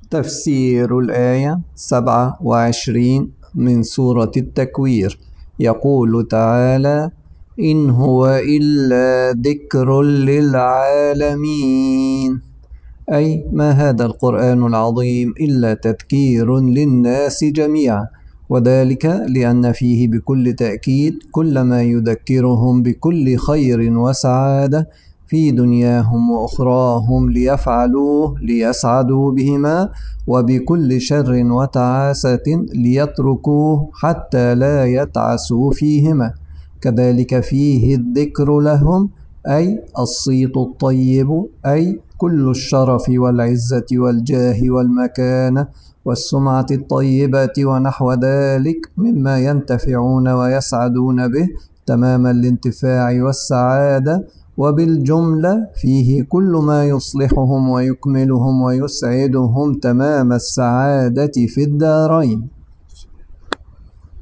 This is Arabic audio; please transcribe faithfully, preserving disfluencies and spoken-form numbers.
تفسير الآية سبعة وعشرين من سورة التكوير. يقول تعالى: إن هو إلا ذكر للعالمين، أي ما هذا القرآن العظيم إلا تذكير للناس جميعا، وذلك لأن فيه بكل تأكيد كل ما يذكرهم بكل خير وسعادة في دنياهم وأخراهم ليفعلوه ليسعدوا بهما، وبكل شر وتعاسة ليتركوه حتى لا يتعسوا فيهما. كذلك فيه الذكر لهم، أي الصيت الطيب، أي كل الشرف والعزة والجاه والمكانة والسمعة الطيبة ونحو ذلك مما ينتفعون ويسعدون به تمام الانتفاع والسعادة. وبالجملة فيه كل ما يصلحهم ويكملهم ويسعدهم تمام السعادة في الدارين.